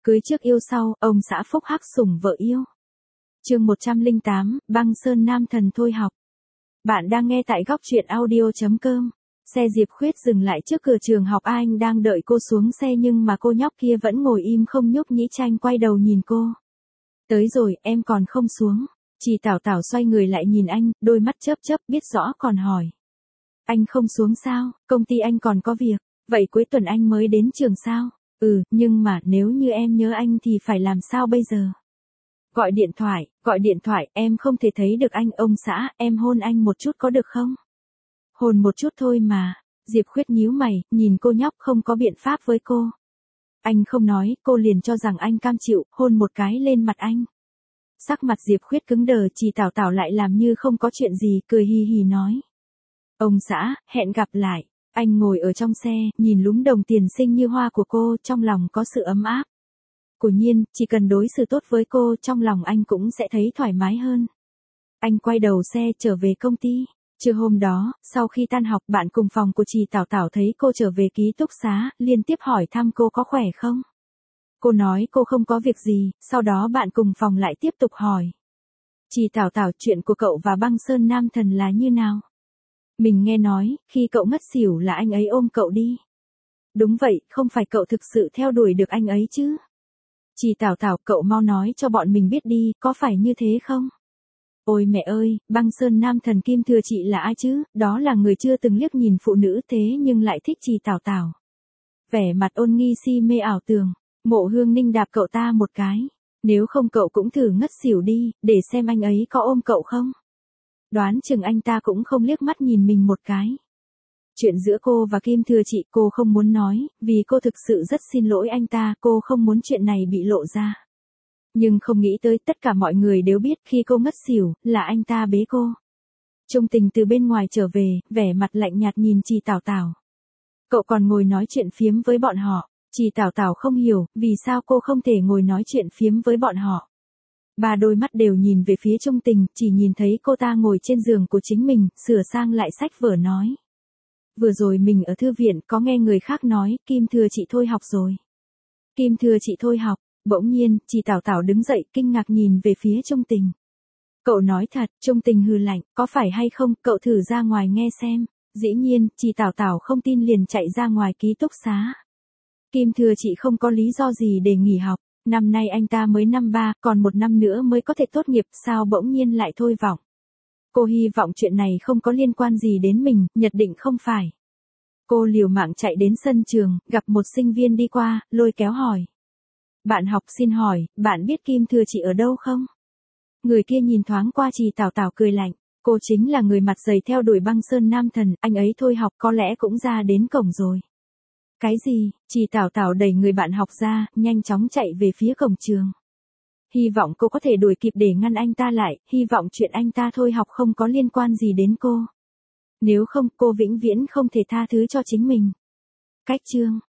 Cưới trước yêu sau, ông xã phúc hắc sủng vợ yêu. Chương 108, Băng Sơn Nam Thần thôi học. Bạn đang nghe tại góc truyện audio.com. Xe Diệp Khuyết dừng lại trước cửa trường học, anh đang đợi cô xuống xe nhưng mà cô nhóc kia vẫn ngồi im không nhúc nhích. Tranh quay đầu nhìn cô. Tới rồi, em còn không xuống. Chị Tảo Tảo xoay người lại nhìn anh, đôi mắt chớp chớp, biết rõ còn hỏi. Anh không xuống sao, công ty anh còn có việc, vậy cuối tuần anh mới đến trường sao? Nhưng mà nếu như em nhớ anh thì phải làm sao bây giờ? Gọi điện thoại, em không thể thấy được anh. Ông xã, em hôn anh một chút có được không? Hôn một chút thôi mà. Diệp Khuyết nhíu mày, nhìn cô nhóc không có biện pháp với cô. Anh không nói, cô liền cho rằng anh cam chịu, hôn một cái lên mặt anh. Sắc mặt Diệp Khuyết cứng đờ, chị Tảo Tảo lại làm như không có chuyện gì, cười hì hì nói. Ông xã, hẹn gặp lại. Anh ngồi ở trong xe, nhìn lúm đồng tiền xinh như hoa của cô, trong lòng có sự ấm áp. Quả nhiên, chỉ cần đối xử tốt với cô, trong lòng anh cũng sẽ thấy thoải mái hơn. Anh quay đầu xe trở về công ty. Trưa hôm đó, sau khi tan học, bạn cùng phòng của chị Tảo Tảo thấy cô trở về ký túc xá, liên tiếp hỏi thăm cô có khỏe không. Cô nói cô không có việc gì, sau đó bạn cùng phòng lại tiếp tục hỏi. Chị Tảo Tảo, chuyện của cậu và Băng Sơn Nam Thần là như nào? Mình nghe nói, khi cậu ngất xỉu là anh ấy ôm cậu đi. Đúng vậy, không phải cậu thực sự theo đuổi được anh ấy chứ? Chị Tảo Tảo, cậu mau nói cho bọn mình biết đi, có phải như thế không? Ôi mẹ ơi, Băng Sơn Nam Thần Kim Thừa Chị là ai chứ? Đó là người chưa từng liếc nhìn phụ nữ thế nhưng lại thích chị Tảo Tảo. Vẻ mặt ôn nghi si mê ảo tưởng, Mộ Hương Ninh đạp cậu ta một cái. Nếu không cậu cũng thử ngất xỉu đi, để xem anh ấy có ôm cậu không? Đoán chừng anh ta cũng không liếc mắt nhìn mình một cái. Chuyện giữa cô và Kim Thừa Chị cô không muốn nói, vì cô thực sự rất xin lỗi anh ta, cô không muốn chuyện này bị lộ ra. Nhưng không nghĩ tới tất cả mọi người đều biết khi cô ngất xỉu, là anh ta bế cô. Trung Tình từ bên ngoài trở về, vẻ mặt lạnh nhạt nhìn chị Tảo Tảo. Cậu còn ngồi nói chuyện phiếm với bọn họ. Chị Tảo Tảo không hiểu, vì sao cô không thể ngồi nói chuyện phiếm với bọn họ. Ba đôi mắt đều nhìn về phía Trung Tình, chỉ nhìn thấy cô ta ngồi trên giường của chính mình, sửa sang lại sách vở nói. Vừa rồi mình ở thư viện có nghe người khác nói, Kim Thừa Chị thôi học rồi. Kim Thừa Chị thôi học, bỗng nhiên, chị Tảo Tảo đứng dậy kinh ngạc nhìn về phía Trung Tình. Cậu nói thật, Trung Tình hừ lạnh, có phải hay không, cậu thử ra ngoài nghe xem. Dĩ nhiên, chị Tảo Tảo không tin liền chạy ra ngoài ký túc xá. Kim Thừa Chị không có lý do gì để nghỉ học. Năm nay anh ta mới năm 3, còn một năm nữa mới có thể tốt nghiệp, sao bỗng nhiên lại thôi vọng. Cô hy vọng chuyện này không có liên quan gì đến mình, nhất định không phải. Cô liều mạng chạy đến sân trường, gặp một sinh viên đi qua, lôi kéo hỏi. Bạn học xin hỏi, bạn biết Kim Thừa Chị ở đâu không? Người kia nhìn thoáng qua chị Tảo Tảo cười lạnh. Cô chính là người mặt dày theo đuổi Băng Sơn Nam Thần, anh ấy thôi học có lẽ cũng ra đến cổng rồi. Cái gì? Chị Tảo Tảo đẩy người bạn học ra, nhanh chóng chạy về phía cổng trường. Hy vọng cô có thể đuổi kịp để ngăn anh ta lại, hy vọng chuyện anh ta thôi học không có liên quan gì đến cô. Nếu không, cô vĩnh viễn không thể tha thứ cho chính mình. Cách chương